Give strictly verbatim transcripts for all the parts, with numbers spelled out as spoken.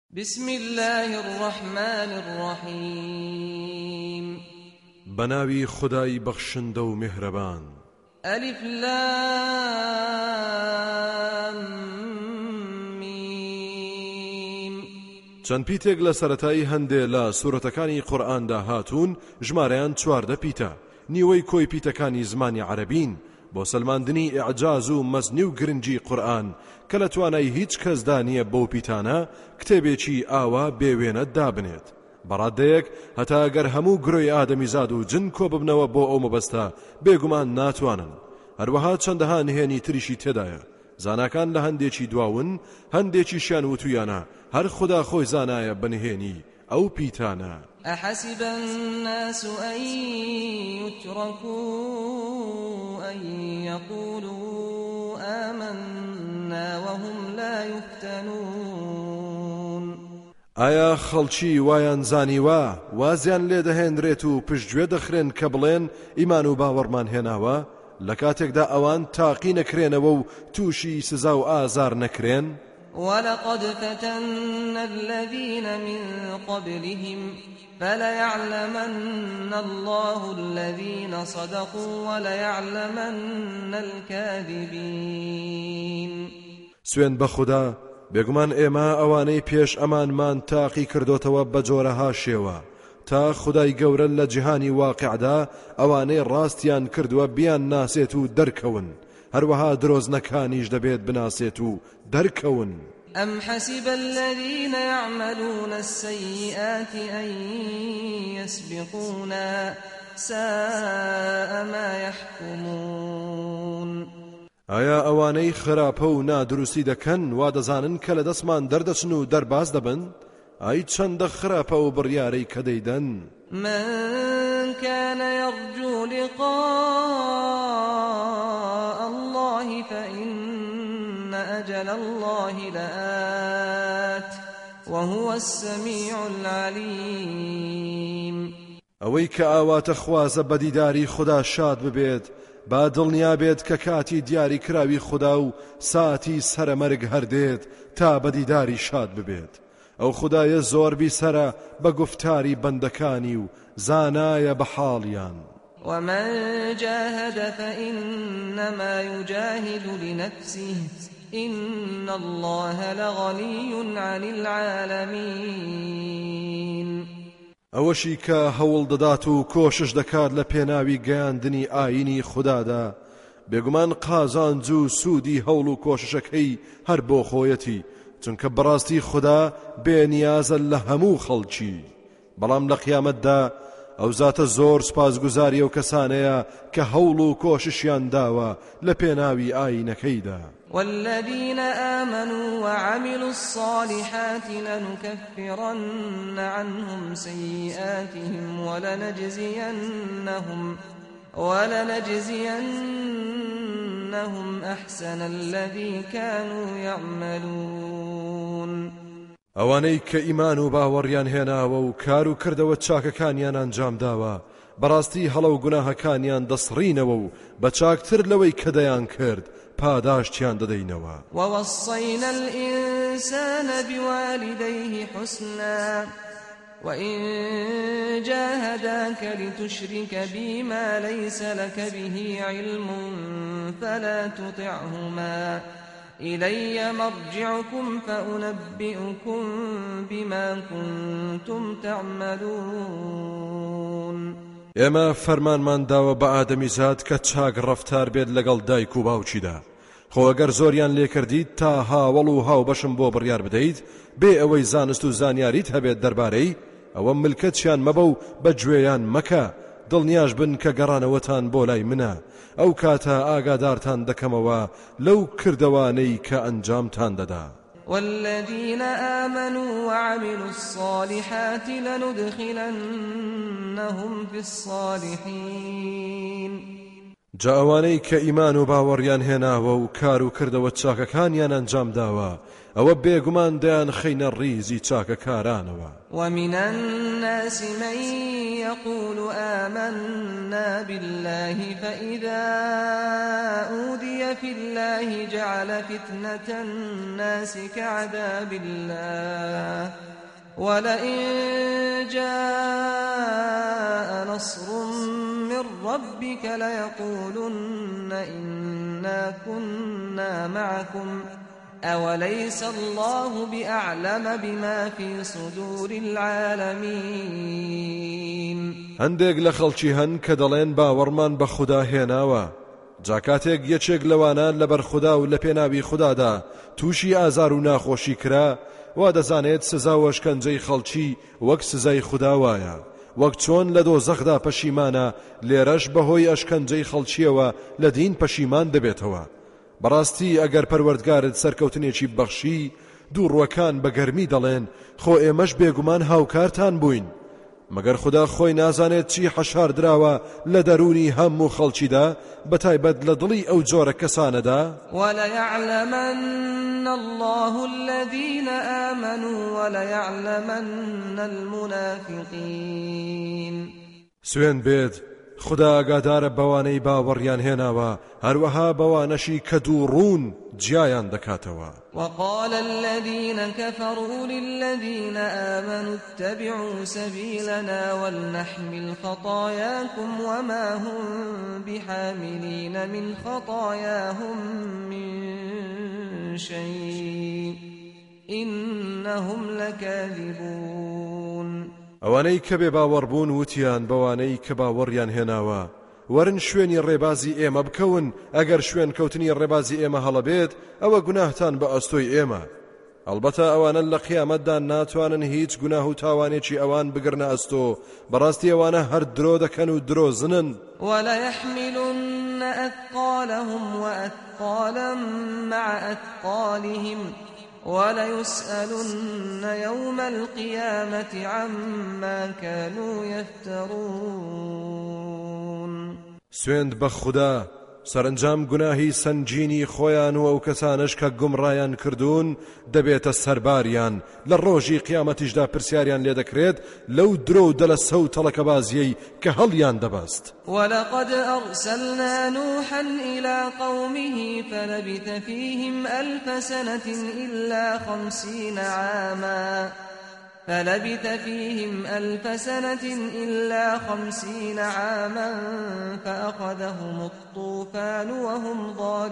بسم الله الرحمن الرحيم بناوي خداي بخشندو مهربان ألف لام ميم چەند پیتێک لە سەرەتایی هەندێ لە سوورەتەکانی قورئاندا هاتوون ژمارەیان چواردە پیتە نیوەی کۆی پیتەکانی زمانی عەرەبین بۆ سەلماندنی ئیعجاز و مەزنی و گرنگی قورئان کە لە توانای هیچ کەسدا نییە بەو پیتانە کتێبێکی ئاوا بێوێنە دابنێت بەڕادەیەک هەتا ئەگەر هەموو گرۆی ئادەمیزاد و جن کۆ ببنەوە بۆ ئەو مەبەستە بێگومان ناتوانن هەروەها چەندەها نهێنی تریشی تێدایە زاناکان لە هەندێکی دواون هەندێکیشیان وتویانە هەر خدا خۆی زانایە بەنهێنی ئەو پیتانە أحسب الناس أن يتركوا أن يقولوا آمنا وهم لا يفتنون ئایا خەڵکی وایان زانیوە وازیان لێ دەهێنرێت و پشتگوێ دەخرێن کە بڵێن ئیمان و باوەڕمان هێناوە لە کاتێکدا ئەوان تاقی نەکرێنەوە و تووشی سزا و ئازار نەکرێن ولقد فتنا الذين من قبلهم فليعلمن الله الذين صدقوا وليعلمن الكاذبين سوێن بە خوددا بێگومان ئێمە ئەوانەی پێش ئەمانمان تاقی کردوتەوە بە جۆرەها شێوە تا خدای گەورە لە جیهانی واقعدا ئەوانەی ڕاستیان کردووە بیان ناسێت و دەرکەون هەروەها درۆزنەکانیش دەبێت بناسێت و دەرکەون أم حسب الذين يعملون السيئات أن يسبقونا ساء ما يحكمون ئایا ئەوانەی خراپە و نادروستی دەکەن وا دەزانن کە لە دەستمان دەردەچن و دەرباز دەبن ئای چەندە خراپە و بڕیارەی کە دەیدەن من كان يرجو لقاء الله فإن أجل الله لآت وهو السميع العليم ئەوەی کە ئاواتە خوازە بەدیداری خدا شاد ببێت با دڵنیا بێت کە کاتی دیاری کراوی خدا و ساتی سەرمەرگ هەردێت تا بەدیداری شاد ببێت ئەو خدایە زۆر بیسەرە بە گفتاری بەندەکانی و زانایە بە حاڵیان ومن جاهد فإنما يجاهد لنفسه إن الله لغني عن العالمين ئەوەشی کە هەوڵ دەدات و کۆشش دەکات لە پێناوی گەیاندنی ئاینی خوددادا بێگومان قازانج و سوودی هەوڵ و کۆششەکەی هەر بۆ خۆیەتی چونکە بەڕاستی خدا بێنیازە لە هەموو خەڵکی بەڵام لە قیامەتدا ئەو زاتە زۆر سپاسگوزاری ئەو کەسانەیە کە هەوڵ و کۆششیان داوە لە پێناوی ئاینەکەیدا والذين آمنوا وعملوا الصالحات لنكفرن عنهم سيئاتهم ولنجزينهم ولنجزينهم أحسن الذي كانوا يعملون ئەوانەی کە ئیمان و باوەڕیان هێناوە و کار و کردەوە چاکەکانیان ئەنجام داوە بەڕاستی هەڵە و گوناهەکانیان دەسڕینەوە و بە چاکتر لەوەی کە دەیان کرد پاداشتیان دەدەینەوە ووصينا الإنسان بوالديه حسنا وإن جاهداك لتشرك بي ما ليس لك به علم فلا تطعهما إلي مرجعكم فأنبئكم بما كنتم تعملون ئێمە فەرمانمان داوە بە ئادەمیزاد کە چاک ڕەفتار بێت لەگەڵ دایک و باوچیدا خۆ ئەگەر زۆریان لێکردیت تا هاوڵ و هاو بەشم بۆ بڕیار بدەیت بێ ئەوەی زانست و زانیاریت هەبێت دەربارەی ئەوە ملکەتیان مەبە و بەگوێیان مەکە دڵنیاش بن کە گەڕانەوەتان بۆ لای منە ئەو کاتە ئاگادارتان دەکەمەوە لەو کردەوانەی کە ئەنجامتان دەدا والذين آمنوا وعملوا الصالحات لندخلنهم في الصالحين جا ئەوانەی کە ئیمان و باوەڕیان هێناوە و کار و کردەوە چاکەکانیان ئەنجام داوە ئەوە بێگومان دەیان خەینە ڕیزی چاکەکارانەوە. ومن الناس من يقول آمنا بالله فإذا أوذي في الله جعل فتنة الناس كعذاب الله ولئن جاء نصر من ربك ليقولن إنا كنا معكم أوليس الله بأعلم بما في صدور العالمين. هەندێک لە خەڵکی هەن کە دەڵێن باوەڕمان بە خوددا هێناوە، جاکاتێک یەکێک لەوانە لەبەر خوددا و لە پێناوی خوددادا تووشی ئازار و ناخۆشی کرا، وا دەزانێت سزا و شکنجەی خەڵکی وەک سزای خوددا وایە، وەک چۆن لە دۆزەخدا پەشیمانە لێرەش بەهۆی ئەشکەنجەی خەڵکیەوە لە دین پەشیمان دەبێتەوە. بەڕاستی ئەگەر پەروەردگارت سەرکەوتنێکی بەخشی، دووڕوەکان بە گەرمی دەڵێن خۆ ئێمەش بێگومان هاوکارتان بووین. مەگەر خوددا خۆی نازانێت چی حەشار دراوە لە دەرونی هەموو خەڵکیدا، بەتایبەت لە دڵی ئەو جۆرە کەسانەدا. وَلَيَعْلَمَنَّ اللَّهُ الَّذِينَ آمَنُوا وَلَيَعْلَمَنَّ الْمُنَافِقِينَ. سوێن بێت خدا ئاگادارە بەوانەی باوەڕیان هێناوە، هەروەها بەوانەشی کە دووڕوون جیایان دەکاتەوە. وقال الذين كفروا للذين آمنوا اتبعوا سبيلنا ولنحمل خطاياكم وما هم بحاملين من خطاياهم من شيء إنهم لكاذبون. ئەوانەی کە بێ باوەڕبوون وتیان بەوانەی کە باوەڕیان هێناوە وەرن شوێنی ڕێبازی ئێمە بکەون، ئەگەر شوێن کەوتنی ڕێبازی ئێمە هەڵەبێت ئەوە گوناهتان بە ئەستۆی ئێمە. ئەلبەتە ئەوانە لە قیامەتدا ناتوانن هیچ گوناه و تاوانێکی ئەوان بگرنە ئەستۆ، بەڕاستی ئەوانە هەر درۆ دەکەن و درۆزنن. وَلَيَحْمِلُنَّ أَثْقَالَهُمْ وَأَثْقَالًا مَعَ أَثْقَالِهِمْ وَلَيُسْأَلُنَّ يَوْمَ الْقِيَامَةِ عَمَّا كَانُوا يَفْتَرُونَ. سوێند بە خوددا، سەرنجام گوناهی سەنگینی خۆیان و ئەو کەسانش کە گومڕایان کردوون دەبێتە سەرباریان، لە ڕۆژی قیامەتیشدا پرسیاریان لێ دەکرێت لەو درۆ و دەلەسە و تەڵەکەبازیەی کە هەڵیان دەبەست. وَلَقَدْ أَرْسَلْنَا نُوحًا إِلَى قَوْمِهِ فَلَبِثَ فِيهِمْ أَلْفَ سَنَةٍ إِلَّا خَمْسِينَ عَامًا فلبث فيهم ألف سنة إلا خمسين عاما فأخذهم الطوفان وهم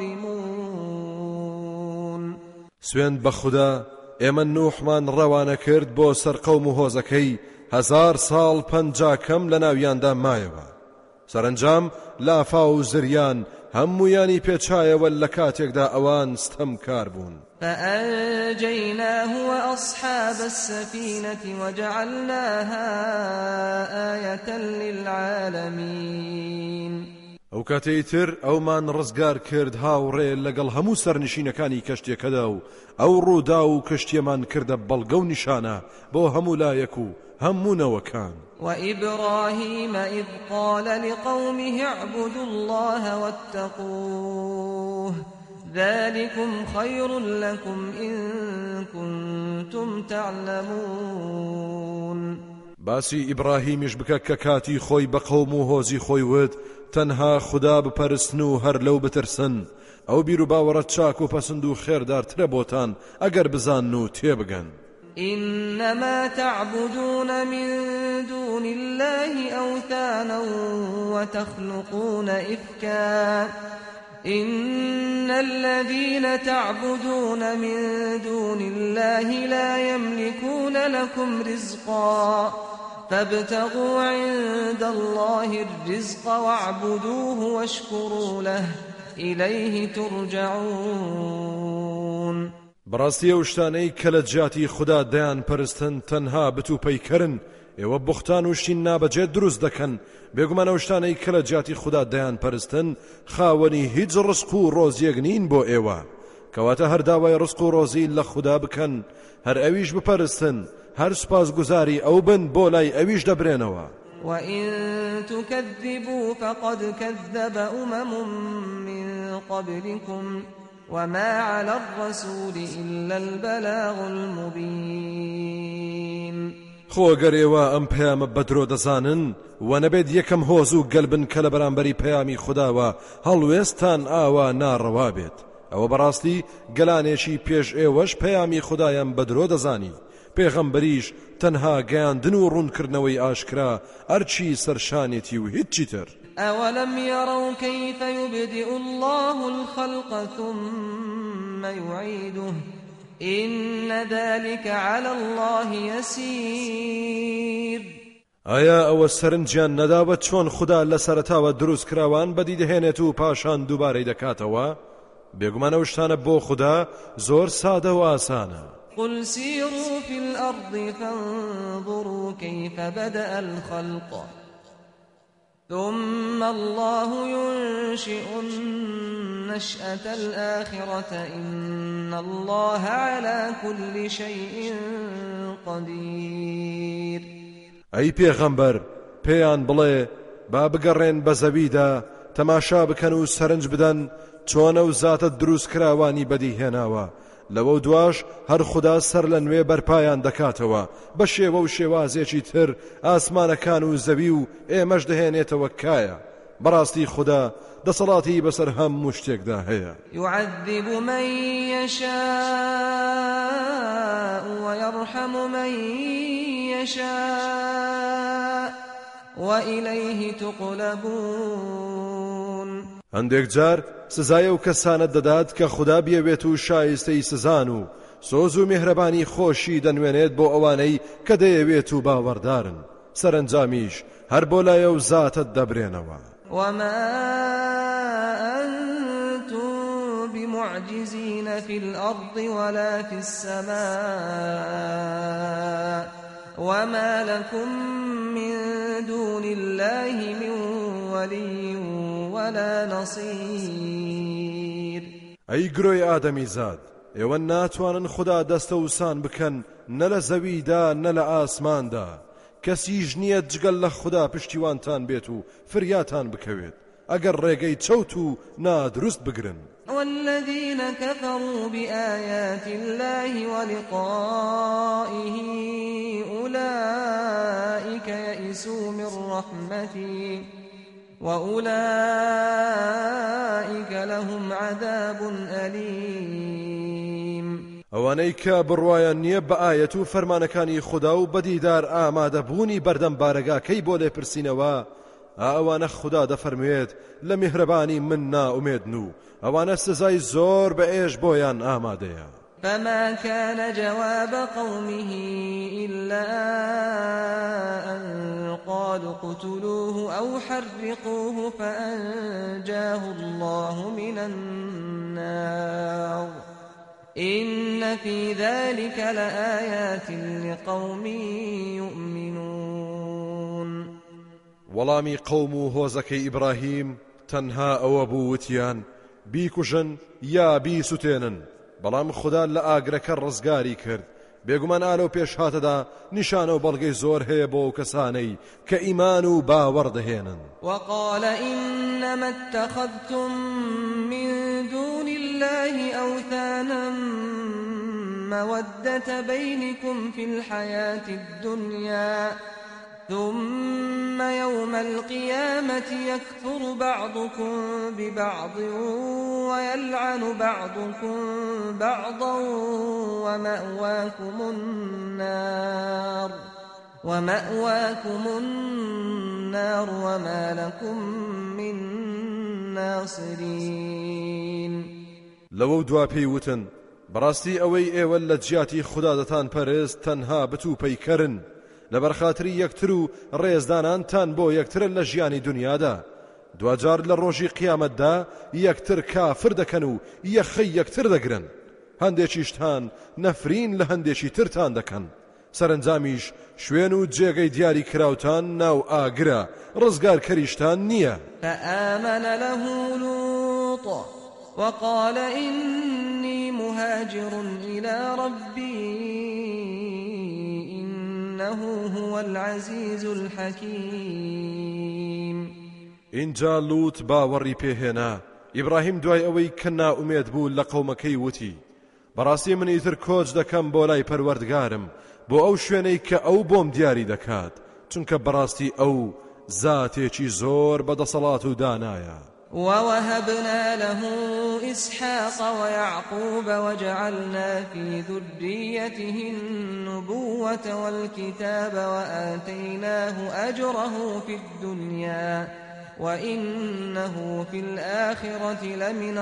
ظالمون. سوێن بە خوددا، ئێمە نوحمان ڕەوانە کرد بۆ سەر قەوم و هۆزەکەی هەزار ساڵ پەنجا کەم لە ناویاندا مایەوە. سەرنجام لافا و زریان هەموویانی پێچایەوە لە کاتێکدا ئەوان ستەمکار بوون. فأنجيناه وأصحاب السفينة وجعلناها آية للعالمين. ئەو کاتەی تر ئەومان ڕزگار کرد هاوڕێ لەگەڵ هەموو سەرنشینەکانی کەشتێکەدا و ئەو ڕوودا و کەشتیەمان کردە بەڵگە و نیشانە بۆ هەموو لایەک و هەموو نەوەکان. وإبراهيم إذ قال لقومه اعبدوا الله واتقوه ذلكم خير لكم إن كنتم تعلمون. باسی ئیبراهیمیش بکە کە کاتی خۆی بە قەوم و هۆزی خۆی وت تەنها خوددا بپەرستن و هەر لەو بترسن، ئەو بیر و باوەڕەت چاک و پەسند و خێردارترە بۆتان ئەگەر بزان و تێبگەن. إنما تعبدون من دون الله أوثانا وتخلقون إفكا إن الذين تعبدون من دون الله لا يملكون لكم رزقا فابتغوا عند الله الرزق واعبدوه واشكروا له إليه ترجعون. بەڕاستی ئەو شتانەی کە لە جیاتی خوددا دەیان پەرستن تەنها بتوپەیکەرن، ئێوە بوختان و شتین نابەجێ دروست دەکەن. بێگومان ئەو شتانەی کە لە جیاتی خوددا دەیان پەرستن خاوەنی هیچ ڕزق و ڕۆزیەک نین بۆ ئێوە، کەواتە هەر داوای ڕزق و ڕۆزی لە خوددا بکەن، هەر ئەویش بپەرستن، هەر سوپاسگوزاری ئەو بن بۆ لای ئەویش دەبرێنەوە. وإن تكذبوا فقد كذب أمم من قبلكم وما على الرسول إلا البلاغ المبين. خۆگەرێوە ئەم پەیامە بەدرۆ دەزانن و نەبێت یەکەم هۆز و گەلبن کە لە بەرامبەری پەیامی خودداوە هەڵوێستان ئاوا ناڕەوا بێت. ئەوە بەڕاستی گەلانێکی پێش ئێوەش پەیامی خوددایان بەدرۆ دەزانی. پێغەمبەریش تەنها گەیاندن و ڕوونکردنەوەی ئاشکرا ئەرچی سەرشانێتی و هیچی تر. أولم يروا كيف يبدئ الله الخلق ثم يعيده إن ذلك على الله يسير. ئایا ئەوە سەرنجیان نەداوە چۆن خوددا لە سەرەتاوە دروست کراوان بەدی دەهێنێت و پاشان دووبارەی دەکاتەوە؟ بێگومانە ئەو شتانە بۆ خوددا زۆر سادە و ئاسانە. قل سيروا في الأرض فانظروا كيف بدأ الخلق ثم الله ينشئ النشأة الآخرة إن الله على كل شيء قدير. أي پیغمبر پیان بڵێ با بگەڕێن بە زەویدا تەماشا بکەن و سەرنج بدەن چۆنە و زاتە دروست کراوانی بەدیهێناوە. لەوە دواش هەر خوددا سەر لە نوێ بەرپایان دەکاتەوە بە شێوە و شێوازێکی تر ئاسمانەکان و زەوی و ئێمەش دەهێنێتەوە کایە. بەڕاستی خوددا دەسەڵاتی بەسەر هەموو شتێکدا هەیە. يعذب من يشاء ويرحم من يشاء وإليه تقلبون. هەندێک جار سزایە و کەسانت دەدات کە خوددا بێوێت و شایستەی سزان و سۆز و میهرەبانی خۆشی دەنوێنێت بۆ ئەوانەی کە دەیەوێت و باوەڕدارن. سەرنجامیش هەر بۆ لایە و زاتت دەبرێنەوە. وما أنتم بمعجزين في الأرض ولا في السماء وما لكم من دون الله من ولي ولا نصير. ئەی گرۆی ئادەمی زاد ئێوە ناتوانن خوددا دەستە وسان بکەن نە لە زەویدا نە لە ئاسماندا. کەسیش نییە جگەل لە خوددا پشتیوانتان بێت و فریاتان بکەوێت ئەگەر ڕێگەی چەوت و نادروست بگرن. والذين كفروا بآيات الله ولقائه أولئك يئسوا من رحمتي وأولئك لهم عذاب أليم. ئەوانەی کە بڕوایان نییە بە ئایەت و فەرمانەکانی خوددا و بەدیدار ئامادەبوونی بەردەم بارەگاکەی بۆ لێپرسینەوە ئەوانە خوددا دەفەرموێت لە میهرەبانی من نائومێدن و ئەوانە سزای زۆر بە ئێش بۆیان ئامادەیە. فما كان جواب قومه إلا أن قالوا اقتلوه أو حرقوه فأنجاه الله من النار إن في ذلك لآيات لقوم يؤمنون. وەڵامی قەوم و هۆزەکەی ئیبراهیم تەنها ئەوە بوو وتیان بیکوژن یا بیسوتێنن. بەڵام خوددا لە ئاگرەکە ڕزگاری کرد. بێگومان ئالۆ پێش هاتەدا نیشانە و بەڵگەی زۆر هەیە بۆ کەسانەی کە ئیمان و باوەڕ دەهێنن. وقال إنما اتخذتم من دون الله أوثانا مودة بينكم في الحياة الدنيا ثم يوم القيامة يكفر بعضكم ببعض ويلعن بعضكم بعضا ومأواكم النار ومأواكم النار وما لكم من ناصرين. لو دوا پێیوتن بەڕاستی ئەوەی ئێوە لە جیاتی خوددا دەتان پەرست تەنها بتوپەی کەرن لەبەر خاتری یەکتر و ڕێزدانانتان بۆ یەکترن لە ژیانی دنیادا. دوجار لە ڕۆژی قیامەتدا یەکتر کافر دەکەن و یەخەی یەکتر دەگرن. هەندێکیشتان نەفرین لە هەندێکی ترتان دەکەن. سەرنجامیش شوێن و جێگەی دیاری کراوتان ناو ئاگرە ڕزگار کەریشتان نییە. فآمن له لوط وقال إني مهاجر إلى ربي إنه هو العزيز الحكيم. اینجا لوط باوەڕی پێهێنا. ئیبراهیم دوای ئەوەی کە نائومێد بوو لە قەومەکەی وتی بەڕاستی من ئیتر کۆچ دەکەم بۆ لای پەروەردگارم بۆ ئەو شوێنەی کە ئەو بۆم دیاری دەکات، چونکە بەڕاستی ئەو زاتێکی زۆر بەدەسەڵات و دانایە. ووهبنا له إسحاق ويعقوب وجعلنا في ذريته النبوة والكتاب وآتيناه أجره في الدنيا وإنه في الآخرة لمن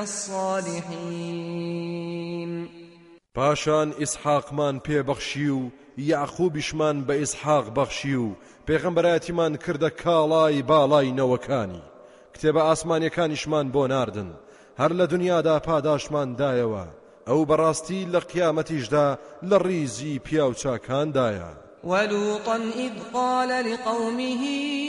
الصالحين. پاشان ئیسحاقمان پێبەخشی و یاعقوبیشمان بە ئیسحاق بەخشی و پێغەمبەرایەتیمان کردە کاڵای باڵای نەوەکانی، کتێبە ئاسمانیەکانیشمان بۆ ناردن، هەر لە دنیادا پاداشمان دایەوە، ئەو بەڕاستی لە قیامەتیشدا لە ڕیزی پیا و چاکاندایە. ولوطا إذ قال لقومه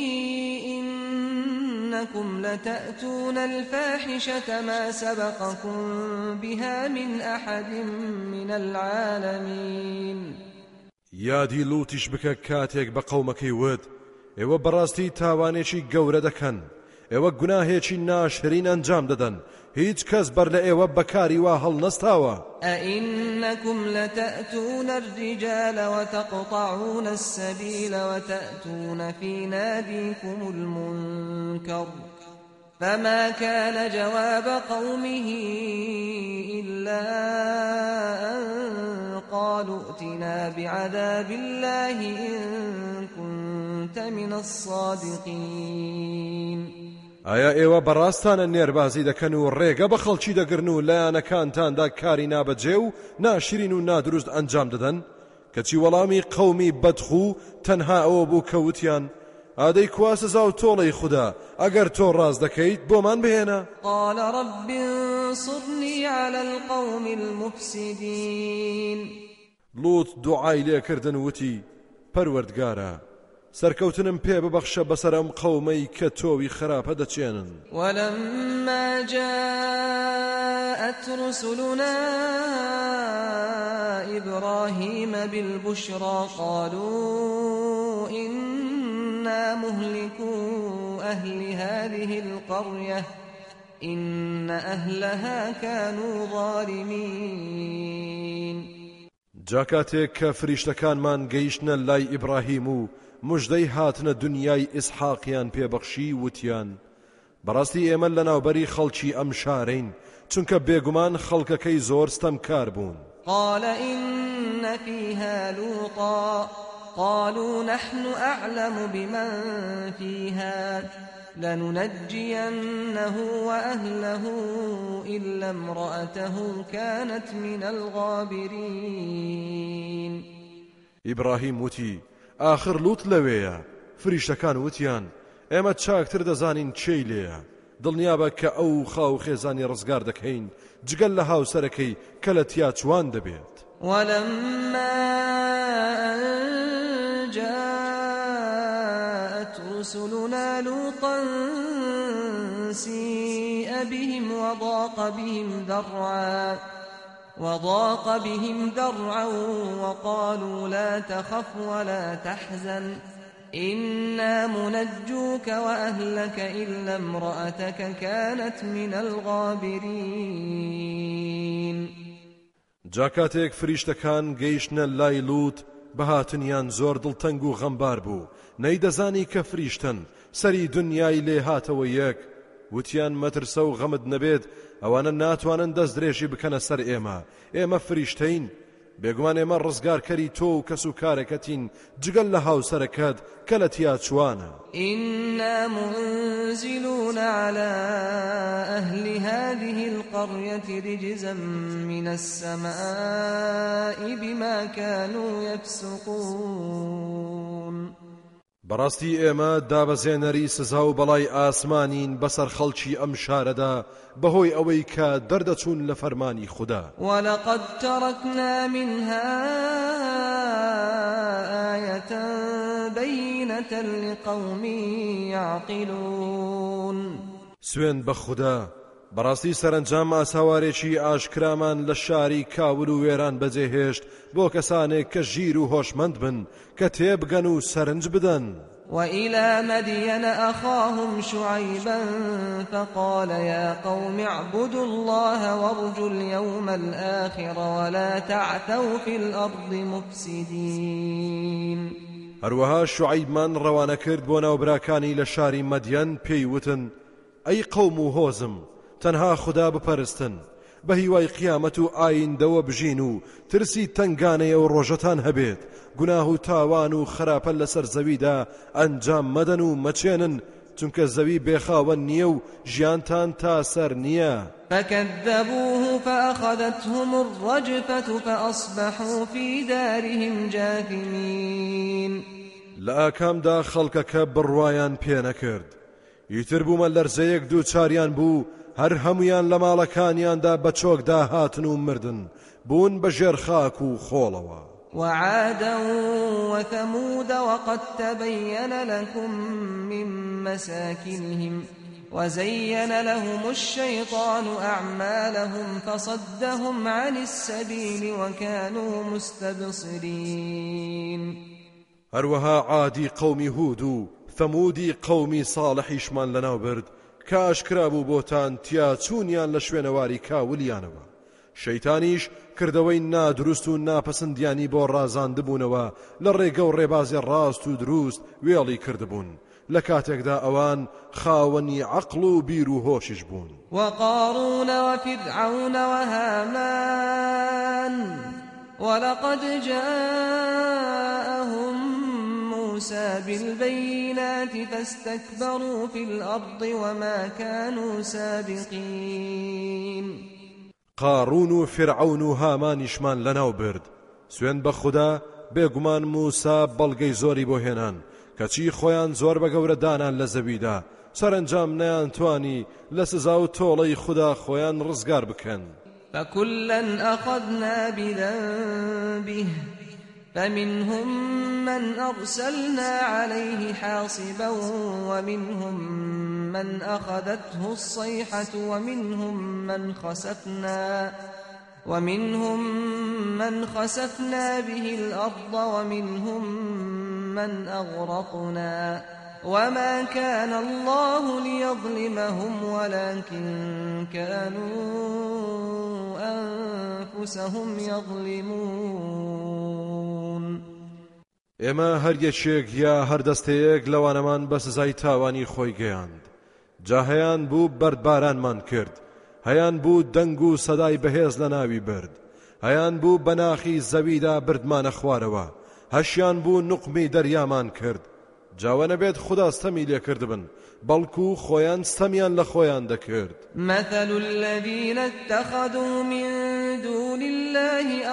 إنكم لتأتون الفاحشة ما سبقكم بها من أحد من العالمين. یادی لوتیش بکە کاتێک بە قەومەکەی وت ئێوە بەڕاستی تاوانێکی گەورە دەکەن، ئێوە گوناهێکی ناشرین ئەنجام دەدەن، هیچ کەس بەر لە ئێوە بەکاری وا هەڵنەستاوە. أئنكم لتأتون الرجال وتقطعون السبيل وتأتون في ناديكم المنكر فما كان جواب قومه إلا أن قالوا ائتنا بعذاب الله إن كنت من الصادقين. ئایا ئێوە بەڕاستانە نێربازی دەکەن و ڕێگە بە خەڵکی دەگرن و لایەنەکانتاندا کاری نابەجێ و ناشرین و نادروست ئەنجام دەدەن؟ کەچی وەڵامی قەومی بەدخوو تەنها ئەوە بوو کە وتیان ئادەی کوا سزا و تۆڵەی خوددا ئەگەر تۆ ڕاست دەکەیت بۆمان بهێنە. قال رب انصرني على القوم المفسدين. لوط دوعای لێکردن وتی پەروەردگارە سەرکەوتنم پێ ببەخشە بەسەر ئەم قەومەی کە تۆوی خراپە دەچێنن. ولما جاءت رسلنا إبراهيم بالبشرى قالوا إنا مهلكو أهل هذه القرية إن أهلها كانوا ظالمين. جاکاتێک کە فریشتەکانمان گەیشتنە لای ئیبراهیم و مژدەی هاتنە دنیای ئیسحاقیان پێبەخشی وتیان بەڕاستی ئێمە لە ناوبەری خەڵکی ئەم شارەین، چونکە بێگومان خەڵکەکەی زۆر ستەمکار بوون. قال إن فيها لوطا قالوا نحن أعلم بمن فيها لننجينه وأهله إلا امرأته كانت من الغابرين. إبراهيم وتي آخر لوط لەوەیە. فریشتەکان وتیان ئێمە چاکتر دەزانین چێی لێیە، دڵنیابە کە ئەو خاو خێزانی ڕزگار دەکەین جگەل لە هاوسەرەکەی کە لە تیا چوان دەبێت. ولما أن جاءت رسلنا لوطا سيء بهم وضاق بهم ذرعا وضاق بهم ذرعا وقالوا لا تخف ولا تحزن إنا منجوك وأهلك إلا امرأتك كانت من الغابرين. جاکاتێک فریشتەکان گەیشتنە لای لوط بەهاتنیان زۆر دڵتەنگ و غەمبار بوو، نەیدەزانی کە فریشتن سەری دنیای لێ هاتەوە یەک، وتیان مەترسە و غەمت نەبێت، ئەوانە ناتوانن دەست درێژی بکەنە سەر ئێمە، ئێمە فریشتەین، بێگومان ئێمە ڕزگارکەری تۆ و کەس و کارەکەتین جگەل لە هاوسەرەکەت کە لە تیا چوانە. إنا منزلون على أهل هذه القرية رجزا من السماء بما كانوا يفسقون. بەڕاستی ئێمە دابەزێنەری سزا و بەڵای ئاسمانین بەسەر خەڵکی ئەم شارەدا بەهۆی ئەوەی کە دەردەچوون لە فەرمانی خوددا. ولقد تركنا منها آية بينة لقوم يعقلون. سوێن بە خوددا بەڕاستی سەرنجام ئاساوارێکی ئاشکرامان لە شاری کاول و وێران بەجێهێشت بۆ کەسانێک کە ژیر و هۆشمەند بن کە تێبگەن و سەرنج بدەن. وإلى مدين أخاهم شعيبا فقال يا قوم اعبدوا الله وارجوا اليوم الآخر ولا تعثوا في الأرض مفسدين. هەروەها شوعیبمان ڕەوانە کرد بۆ ناوبراکانی لە شاری مەدیەن پێی وتن ئەی قەوم و هۆزم تەنها خوددا بپەرستن بە هیوای قیامەت و ئایندەوە بژین و ترسی تنگانەیە و ڕۆژەتان هەبێت گوناه و تاوان و خراپە لەسەر زەویدا ئەنجام مەدەن و مەچێنن چونکە زەوی بێخاوە نییە و ژیانتان تا سەر نییە. فكذبوه فأخذتهم الرجفة فأصبحوا في دارهم جاثمين. لآكامدا خەڵکەکە بڕوایان پێ نەکرد ئیتر بوومە لەرزەیەک دوو چاریان بوو هەر هەمویان لە ماڵەکانیاندا بە چۆکدا هاتن و مردن بوون بە ژێر خاک و خۆڵەوە. وعادا وثمود وقد تبين لكم من مساكنهم وزين لهم الشيطان أعمالهم فصدهم عن السبيل وكانوا مستبصرين. هەروەها عادی قەومی هود و ثەمودی قەومی ساڵحیشمان لەناو برد کە ئاشکرا بوو بۆتان تیا چوونیان لە شوێنەواری کاولیانەوە. شەیتانیش کردەوەی نادروست و ناپەسندیانی بۆ ڕازاندبوونەوە لە ڕێگە و ڕێبازی ڕاست و دروست وێڵی کردبوون لە کاتێکدا ئەوان خاوەنی عەقڵ و بیر و هۆشیش بوون. وقارون وفرعون وهامان ولقد جاءهم موسى بالبينات فاستكبروا في الأرض وما كانوا سابقين. قارون و فرعون و هامانیشمان لەناو برد سوێن بە خوددا بێگومان موسا بەڵگەی زۆری بۆ هێنان کەچی خۆیان زۆر بە گەورە دانان لە زەویدا سەرنجام نەیان توانی لە سزا و تۆڵەی خوددا خۆیان ڕزگار بکەن. فكلا أخذنا بذنبه فمنهم من أرسلنا عليه حاصبا ومنهم من أخذته الصيحة ومنهم من خسفنا ومنهم من خسفنا به الأرض ومنهم من أغرقنا وما كان الله ليظلمهم ولكن كانوا أنفسهم يظلمون. ئێمە هەر یەکێک یا هەر دەستەیەک لەوانەمان بە سزای تاوانی خۆی گەیاند. جا هەیان بوو بەردبارانمان کرد هەیان بوو دەنگ و سەدای بەهێز لە ناوی برد هەیان بوو بەناخی زەویدا بردمانە خوارەوە هەشیان بوو نوقمی دەریامان کرد. جاوە نەبێت خوددا ستەمی لێ کردبن بەڵکو خۆیان ستەمیان لە خۆیان دەکرد. مثل الذين اتخذوا من دون الله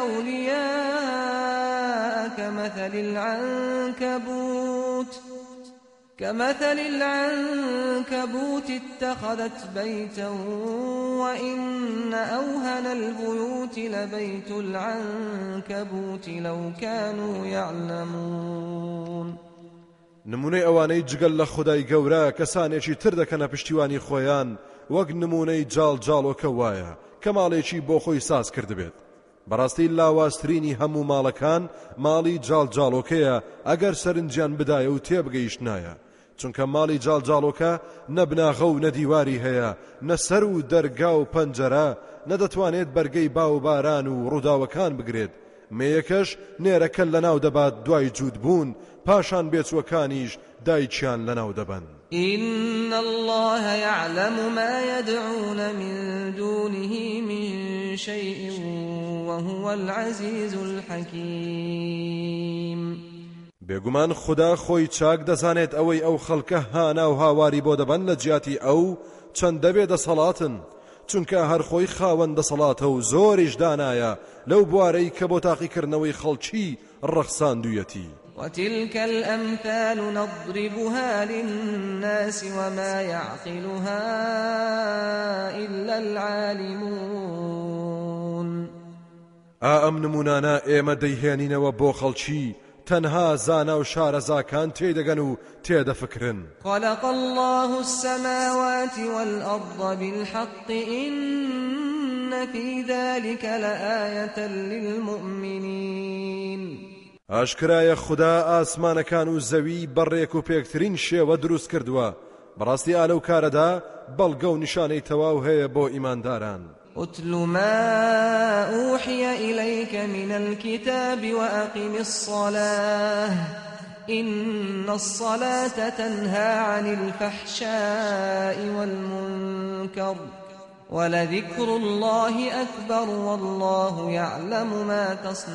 أولياء كمثل العنكبوت كمثل العنكبوت اتخذت بيتا وإن أوهن البيوت لبيت العنكبوت لو كانوا يعلمون. نمونەی ئەوانەی جگەل لە خودای گەورە کەسانێکی تر دەکەنە پشتیوانی خۆیان وەک نمونەی جاڵ جاڵۆکە وایە کە ماڵێکی بۆ خۆی ساز کردبێت. بەڕاستی لاوازترینی هەموو ماڵەکان ماڵی جاڵ جاڵۆکەیە ئەگەر سەرنجیان بدایە و تێبگەیشتنایە چونکە ماڵی جاڵ جاڵۆکە نە بناغە و نە دیواری هەیە نە سەر و دەرگا و پەنجەرە نەدەتوانێت بەرگەی با و باران و ڕووداوەکان بگرێت مێیەکەش نێرەکە لەناو دەبات دوای جوود بوون پاشان بێچوەکانیش دایکیان لەناو دەبن. إن الله يعلم ما يدعون من دونه من شيء وهو العزيز الحكيم. بێگومان خوددا خۆی چاک دەزانێت ئەوەی ئەو خەڵکە هانا و هاواری بۆ دەبەن لە جیاتی ئەو چەند دەبێ دەسەڵاتن چونکە هەر خۆی خاوەن دەسەڵاتە و زۆریش دانایە لەو بوارەی کە بۆ تاقیکردنەوەی خەڵکی ڕەخساندوویەتی. وتلك الأمثال نضربها للناس وما يعقلها إلا العالمون. ئا ئەم نمونانە ئێمە دەیهێنینەوە بۆ خەڵکی تەنها زانا و شارەزاکان تێدەگەن و تێدەفکرن. خلق الله السماوات والأرض بالحق إن في ذلك لآية للمؤمنين. ئاشکرایە خوددا ئاسمانەکان و زەوی بەڕێک و پێکترین شێوە دروست کردووە. بەڕاستی ئالەو کارەدا بەڵگە و نیشانەی تەواو هەیە بۆ ئیمانداران. أتل ما أوحي إليك من الكتاب وأقم الصلاة إن الصلاة تنهى عن الفحشاء والمنكر ولذكر الله أكبر والله يعلم ما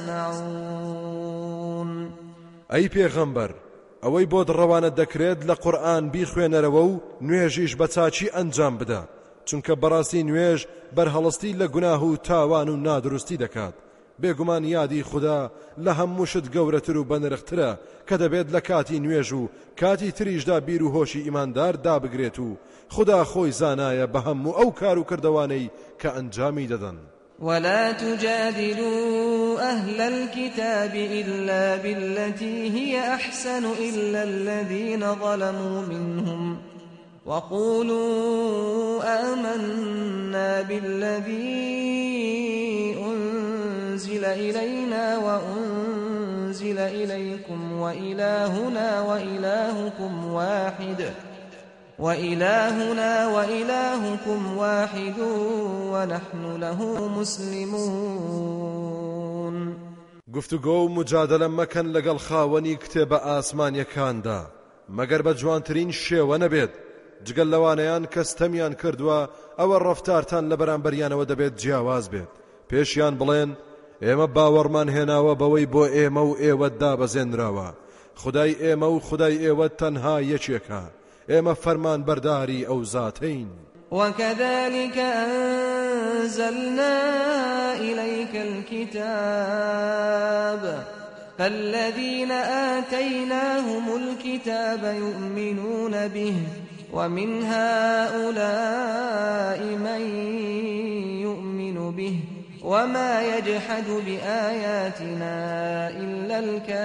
تصنعون. أي پیغمبر ئەوەی بۆ دڕەوانە دەکرێت لە قورئان بیخوێنەرەوە و نوێژیش بە چاچی ئەنجام بدە، چونکە بەڕاستی نوێژ بەرهەڵستی لە گوناه و تاوان و نادروستی دەکات. بێگومان یادی خوددا لە هەمووشت گەورەتر و بەنرخترە کە دەبێت لە کاتی نوێژ و کاتی تریشدا بیر و هۆشی ئیماندار دابگرێت و خوددا خۆی زانایە بە هەموو ئەو کار و کردەوانەی کە ئەنجامی دەدەن. ولا تجادلوا أهل الكتاب إلا بالتي هي أحسن إلا الذين ظلموا منهم وقولوا آمنا بالذي أنزل إلينا وأنزل إليكم وإلهنا وإلهكم واحد وإلهنا وإلهكم واحد ونحن له مسلمون. گفتوگۆ و مجادلە مەکەن لەگەڵ خاوەنی کتێبە ئاسمانیەکاندا مەگەر بە جوانترین شێوە نەبێت، جگەل لەوانەیان کە ستەمیان کردووە ئەوە ڕەفتارتان لە بەرامبەریانەوە دەبێت جیاواز بێت. پێشیان بڵێن ئێمە باوەڕمان هێناوە بەوەی بۆ ئێمە و ئێوە دابەزێنراوە، خودای ئێمە و خودای ئێوە تەنها یەکێکە، ئێمە فەرمان بەرداری ئەو زاتین. وكذلك أنزلنا إليك الكتاب فالذين آتيناهم الكتاب يؤمنون به ومن هؤلاء من يؤمن به وما يجحد بآياتنا إلا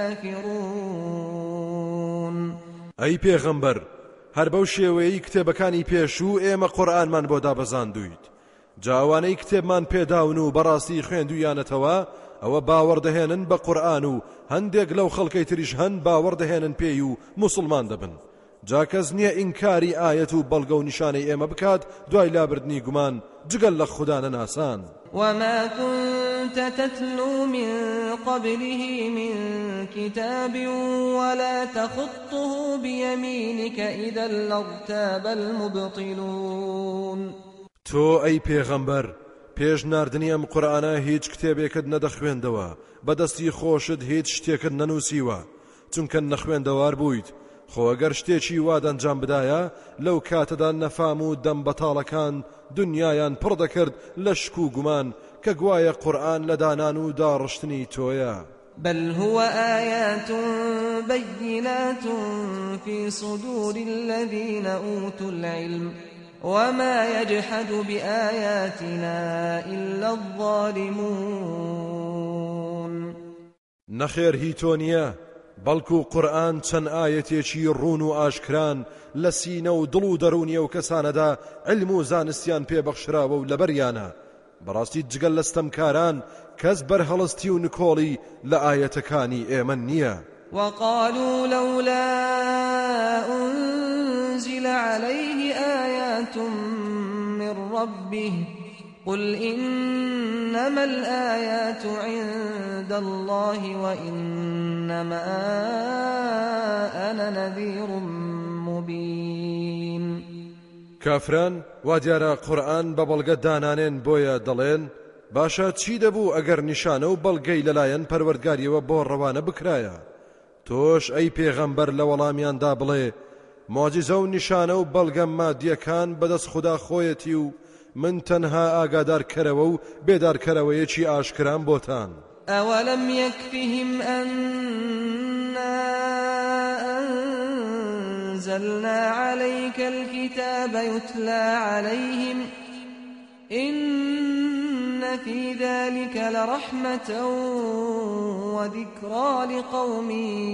الكافرون. أي پیغمبر هەر بەو شێوەیەی کتێبەکانی پێشوو ئێمە قورئانمان بۆ دابەزاندوویت، جاوانەی کتێبمان پێداون و بەڕاستی خوێندویانەتەوە ئەوە باوەڕ دەهێنن بە قورئان و هەندێک لەو خەڵکەی تریش هەن باوەڕ دەهێنن پێی و موسڵمان دەبن. جا کەس نییە ئینکاری ئایەت و بەڵگە و نیشانەی ئێمە بکات دوای لابردنی گومان جگەل لە خوددا نەناسان. وما كنت تتلو من قبله من كتاب ولا تخطه بيمينك إذا لارتاب المبطلون. تۆ ئەی پێغەمبەر پێش ناردنی ئەم قورئانە هیچ کتێبێکت نەدەخوێندەوە، بەدەستی خۆشت هیچ شتێکت نەنووسیوە، چونکە نەخوێندەوار بوویت. خۆ ئەگەر شتێکی وا دەنجام بدایە لەو کاتەدا نەفام و دەم بەتاڵەکان دنیایان پڕ دەکرد لە شک و گومان کە گوایە قورئان لە دانان و داڕشتنی تۆیە. بل هو آيات بينات في صدور الذين أوتوا العلم وما يجحد بآياتنا إلا الظالمون. نخير هيتونيا بەڵکو قورئان چەند ئاەتێکی ڕوون و ئاشکران لە سینە و دڵ و دەرونیە و کەسانەدا علم و زانستیان پێبەخشراوە و لەبەریانە. بەڕاستی جگەل لە ستەمکاران کەس بەرهەڵستی و نکۆڵی لە ئاەتەکانی ئێمە نییە. وقالوا لولا أنزل عليه آيات من ربه قل إنما الآيات عند الله وإنما أنا نذير مبين. كافران واديارا قرآن ببلغ دانانين بويا دلين باشا چی دەبوو ئەگەر نیشانە و بەڵگەی لەلایەن پەروەردگاریەوە بۆ ڕەوانە بکرایە؟ تۆش ئەی پێغەمبەر لە وەڵامیاندا بڵێ مۆجیزە و نیشانە و بەڵگە مادیەکان بەدەست خوددا خۆیەتی و من تەنها ئاگادارکەرەوە و بێدارکەرەوەیەکی ئاشکران بۆتان. ئەوەلەم یەکفیهم ئەننا أنزلنا عليك الكتاب يتلى عليهم إن في ذلك لرحمة وذكرى لقوم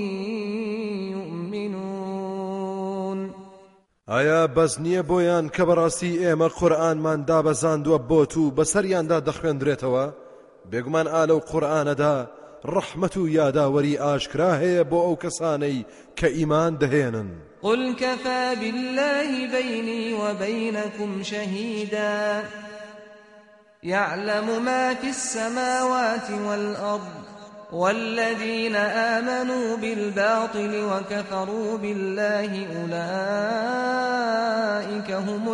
يؤمنون. ئایا بەس نییە بۆیان کە بەڕاستی ئێمە قورئانمان دابەزاندووە بۆت و بەسەریاندا دەخوێندرێتەوە؟ بێگومان ئا لەو قورئانەدا ڕەحمەت و یاداوەری ئاشکرا هەیە بۆ ئەو کەسانەی کە ئیمان دەهێنن. قل كفى بالله بيني وبينكم شهيدا يعلم ما في السماوات والأرض والذين آمنوا بالباطل وكفروا بالله أولئك هم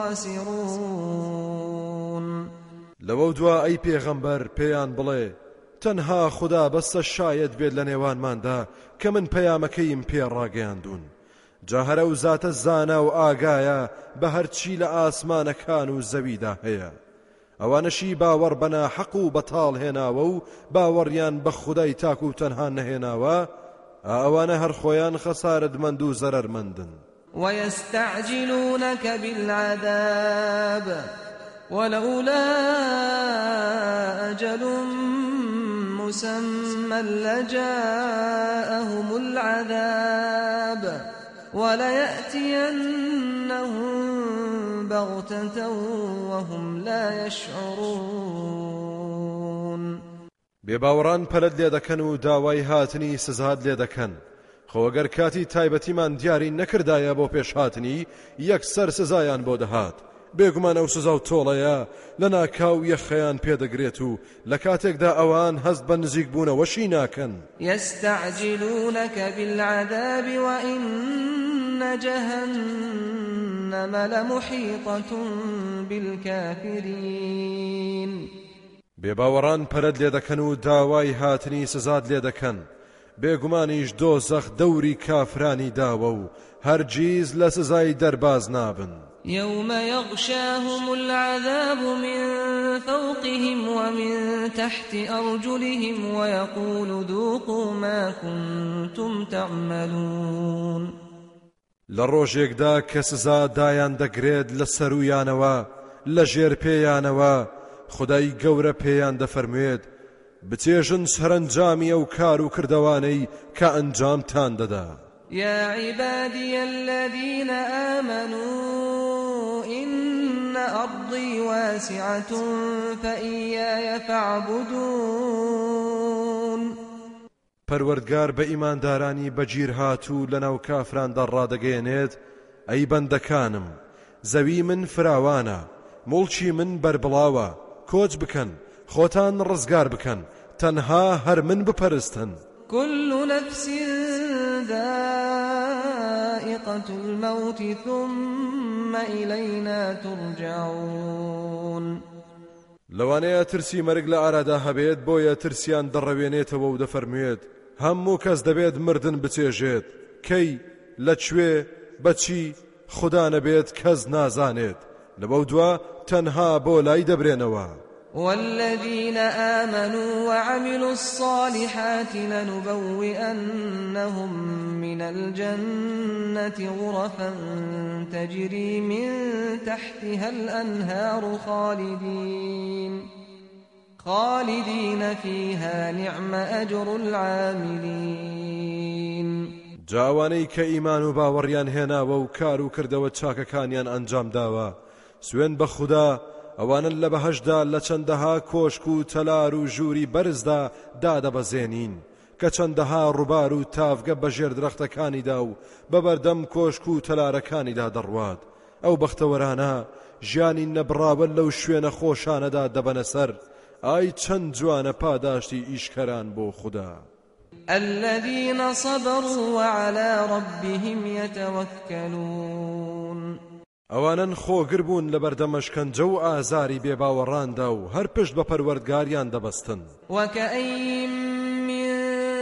الخاسرون. لەوە دوا ئەی پێغەمبەر پێیان بڵێ تەنها خوددا بەستە شاید بێت لە نێوانماندا کە من پەیامەکەیم پێڕاگەیاندون. جا هەرە و زاتە زانا و ئاگایە بە هەرچی لە ئاسمانەکان و زەویدا هەیە. ئەوانەشی باوەڕ بەنا حەق و بەتاڵ هێناوە و باوەڕیان بە خودای تاک و تەنها نەهێناوە، ئەوانە هەر خۆیان خەسارەتمەند و زەرەرمەندن. ويستعجلونك بالعذاب ولولا أجل مسمى لجاءهم العذاب وليأتينهم بغتة وهم لا يشعرون. بێباوەڕان پەلت لێ دەکەن و داوای هاتنی سزاد لێ دەکەن. خۆگەر کاتی تایبەتیمان دیاری نەکردایە بۆ پێش هاتنی یەکسەر سزایان بۆ دەهات. بێگومان ئەو سزا و تۆڵەیە لە ناکاو یەخەیان پێدەگرێت و لە کاتێکدا ئەوان هەست بە نزیک بوونەوەشی ناکەن. يستعجلونك بالعذاب وإن جهنم لمحيطة بالكافرين. بێباوەڕان پەرەت لێ دەکەن و داوای هاتنی سزاد لێ دەکەن. بێگومانیش دۆزەخ دەوری کافرانی داوە و هەرگیز لە سزای دەرباز نابن. يوم يغشاهم العذاب من فوقهم ومن تحت أرجلهم ويقول ذوقوا ما كنتم تعملون. لروجيكدا كسزا دایان دەگرێت لە سەرویانەوە لە ژێر پێیانەوە خدای گەورە پێیان دەفەرموێت بچێژن سەرنجامی ئەو کار و کردەوانەی کە ئەنجامتان دەدا. يا عبادي الذين آمنوا إن أرضي واسعة فإياي فاعبدون. پەروەردگار بە ئیماندارانی بەگیر هاتوو لەناو کافراندا ڕادەگەیەنێت ئەی بەندەکانم زەوی من فراوانە موڵچی من بەربڵاوە کۆچ بکەن خۆتان ڕزگار بکەن تەنها هەر من بپەرستن. كل نفس ذائقة الموت ثم إلينا ترجعون. لەوانەیە ترسی مەرگ لە ئارادا هەبێت بۆیە ترسیان دەڕەوێنێتەوە و دەفەرموێت هەموو کەس دەبێت مردن بچێژێت کەی لەکوێ بەچی خوددا نەبێت کەس نازانێت لەبەو دوا تەنها بۆ لای دەبرێنەوە. والذين آمنوا وعملوا الصالحات لنبوئنهم من الجنة غرفا تجري من تحتها الأنهار خالدين خالدين فيها نعم أجر العاملين. جاوانەی کە ئیمان و باوەڕیان هێناوە و کار و کردەوە چاکەکانیان ئەنجام داوە سوێن بە خوددا ئەوانن لە بەهەشدا لە چەندەها کۆشک و تەلار و ژووری بەرزدا دادەبەزێنین کە چەندەها ڕووبار و تافگە بەژێر درەختەکانیدا و بەبەردەم کۆشک و تەلارەکانیدا دەڕوات. ئەو بەختەوەرانە ژیانی نەبڕاوە لەو شوێنە خۆشانەدا دەبەنە سەر. ئای چەند جوانە پاداشتی ئیشکەران بۆ خوددا. الذين صبروا وعلى ربهم يتوكلون. ئەوانن خۆگر بوون لە بەردەمەشکەنجە و ئازاری بێباوەڕاندا و هەر پشت بە پەروەردگاریان دەبەستن. وكأين من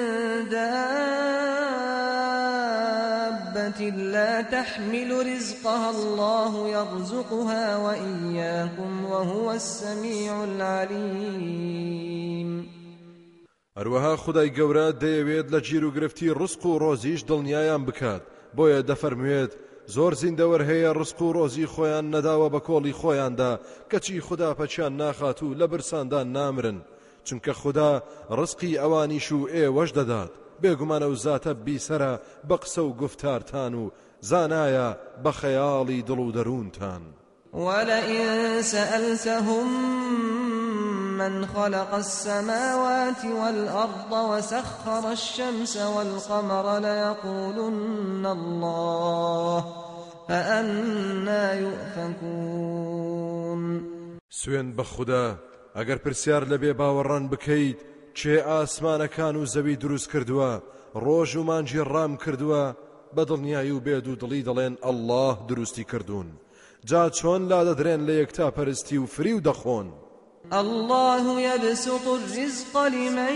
دابة لا تحمل رزقها الله يرزقها وإياكم وهو السميع العليم. هەروەها خودای گەورە دەیەوێت لە گیر و گرفتی ڕزق و ڕۆزیش دڵنیایان بکات بۆیە دەفەرموێت زۆر زیندەوەر هەیە ڕزق و ڕۆزی خۆیان نەداوە بە کۆڵی خۆیاندا کەچی خوددا پەچیان ناخات و لە برساندا نامرن چونکە خوددا ڕزقی ئەوانیش و ئێوەش دەدات بێگومانە و زاتە بیسەرە بە قسە و گفتارتان و زانایە بە خەیاڵی دڵ و دەروونتان. ولئن سألتهم من خلق السماوات والأرض وسخر الشمس والقمر ليقولن الله فأنا يؤفكون. سوێن بە خوددا ئەگەر پرسیار لەبێ باوەڕان بکەیت چێ ئاسمانەکان و زەوی دروست کردووە ڕۆژ و مانجی ڕام کردووە بە دڵنیایی و بێد و دڵی دەڵێن ئەڵڵاه دروستی کردوون جا چۆن لا دەدرێن لە یەکتا پەرستی و فری و دەخۆن. الله يبسط الرزق لمن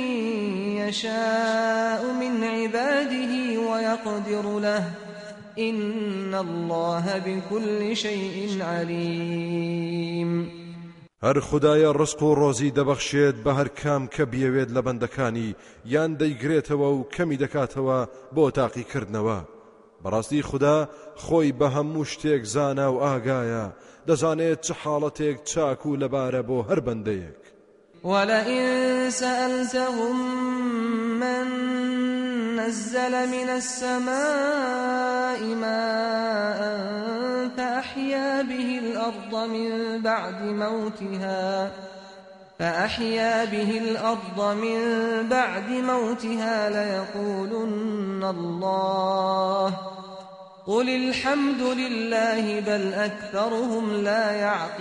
يشاء من عباده ويقدر له إن الله بكل شيء عليم. هەر خودایە ڕزق و ڕۆزی دەبەخشێت بە هەر کام کە بیەوێت لە بەندەکانی یان دەیگرێتەوە و کەمی دەکاتەوە بۆ تاقیکردنەوە. بەڕاستی خوددا خۆی بە هەموو شتێک زانا و ئاگایە دەزانێت چه حاڵەتێک چاک و لەبارە بۆ هەر بەندەیەک. ولئن سألتهم من نزل من السماء ماء فأحيا به الأرض من بعد موتها فأحيا به الأرض من بعد موتها ليقولن الله قل الحمد لله بل أكثرهم لا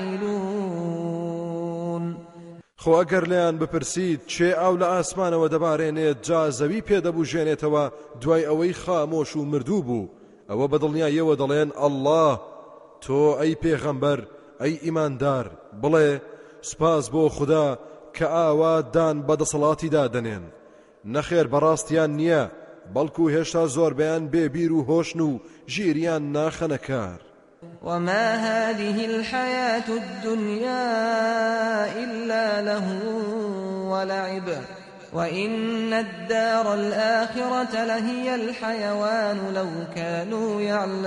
يعقلون. خۆ ئەگەر لەیان بپرسید چێ ئاو لە ئاسمانەوە دەبارێنێت جا زەوی پێدەبوژێنێتەوە دوای ئەوەی خامۆش و مردوو بوو ئەوە بەدڵنیاییەوە دەڵێن ئەڵڵاه تۆ ئەی پێغەمبەر ئەی ئیماندار بڵێ سپاس بۆ خوددا کە ئاوا دان بەدەسەڵاتی دادەنێن نەخێر بەڕاستیان نییە بەڵکو هێشتا زۆربیان بێبیر و هۆشن و ژیریان ناخەنە کار. وما هذه الحياة الدنيا إلا لهو ولعب وإن الدار الآخرة لهي الحيوان لو كانوا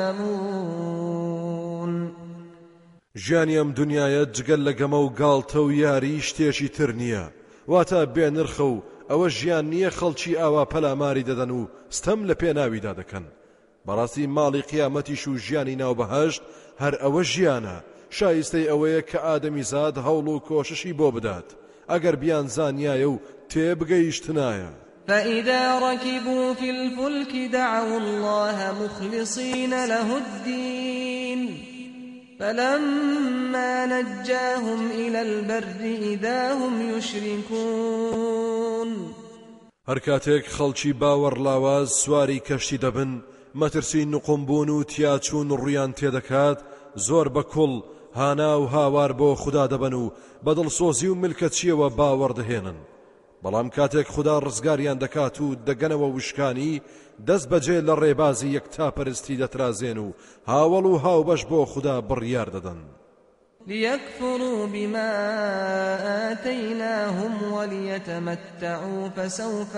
يعلمون. ژیانی ئەم دنیاە جگەل لە گەمە و گاڵتە و یاری شتێکی تر نییە واتە بێنرخە و ئەوە ژیان نییە خەڵکی ئاوا پەلاماری دەدەن و ستەم لە پێناویدا دەکەن. بەڕاستی ماڵی قیامەتیش و ژیانی ناو بەهەشت هەر ئەوە ژیانە شایستەی ئەوەیە کە ئادەمی زاد هەوڵ و کۆششی بۆ بدات ئەگەر بیان زانیایە و تێبگەیشتنایە. فإذا ركبوا في الفلك دعوا الله مخلصين له الدين فلما نجاهم إلى البر إذا هم يشركون. هەر کاتێک خەڵکی باوەڕ لاواز سواری کەشتی دەبن مەترسی نوقمبوون و تیاچوون ڕویان تێدەکات زۆر بە کوڵ هانا و هاوار بۆ خوددا دەبن و بەدڵسۆزی و ملکەچیەوە باوەڕ دەهێنن. بەڵام کاتێک خوددا ڕزگاریان دەکات و دەگەنەوە وشکانی دەست بەجێ لە ڕێبازی یەکتاپەرستی دەترازێن و هاوڵ و هاوبەش بۆ خوددا بڕیار دەدەن. ليكفروا بما آتيناهم وليتمتعوا فسوف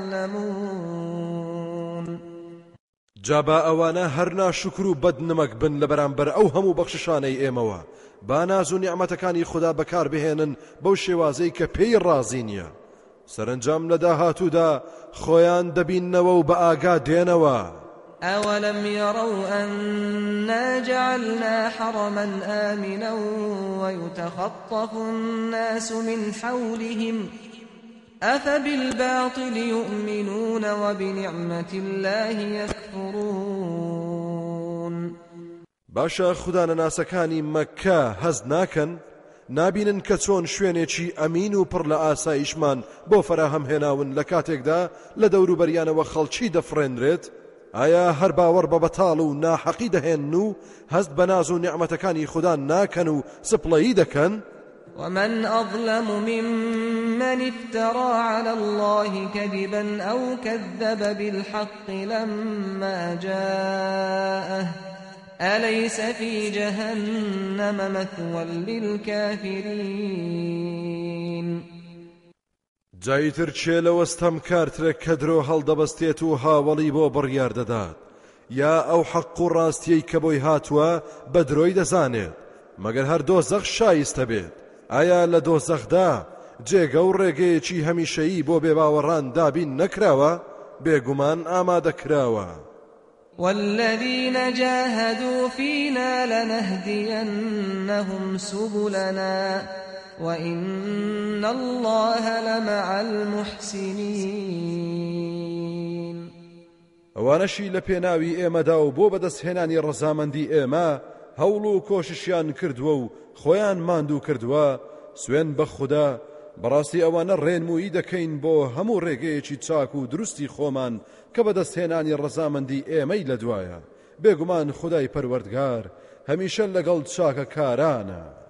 يعلمون. جابا ئەوانە هەر ناشکر و بەدنمەک بن لە بەرامبەر ئەو هەموو بەخششانەی ئێمەوە با ناز و نیعمەتەکانی خوددا بەکار بهێنن بەو شێوازەی کە پێی ڕازی نییە. سەرنجام لە داهاتوودا خۆیان دەبیننەوە و بە ئاگا دێنەوە. أولم يروا أنا جعلنا حرما آمنا ويتخطف الناس من حولهم أفبالباطل يؤمنون وبنعمة الله يكفرون. باشا خوددا ناسەکانی مەککە هەز ناکەن نابینن کە چۆن شوێنێکی ئەمین و پڕ لە ئاسایشمان بۆ فەراهەم هێناون لە کاتێکدا لە دەوروبەریانەوە خەڵکی دەفڕێنرێت ئایا هەر باوەڕ بە بەتاڵ و ناحەقی دەهێن و هەست بە ناز و نیعمەتەکانی خوددا ناکەن و سپڵەیی دەکەن. ومن أظلم ممن افترى على الله كذبا أو كذب بالحق لما جاءه أليس في جهنم مثوى للكافرين. جایتر چێ لەوەستەم کارترە کە درۆ هەڵدەبەستێت و هاوڵی بۆ بڕیار دەدات یا ئەو حەق و ڕاستیەی کە بۆی هاتووە بە درۆی دەزانێت مەگەر هەر دۆزەخ شایستە بێت ئایا لە دۆزەخدا جێگە و ڕێگەیەکی هەمیشەیی بۆ بێباوەڕان دابین نەکراوە بێگومان ئامادەکراوە والذين جاهدوا فينا لنهدينهم سبلنا وإن الله لمع المحسنين ئەوانەشی لە پێناوی ئێمەدا و بۆ بەدەستهێنانی ڕەزامەندی ئێمە هەوڵ و کۆششیان کردووە و خۆیان ماندوو کردووە سوێن بە خوددا بەڕاستی ئەوانە ڕێنمویی دەکەین بۆ هەموو ڕێگەیەکی چاک و دروستی خۆمان کە بەدەستهێنانی ڕەزامەندی ئێمەی لە دوایە بێگومان خودای پەروەردگار هەمیشە لەگەڵ چاکە کارانە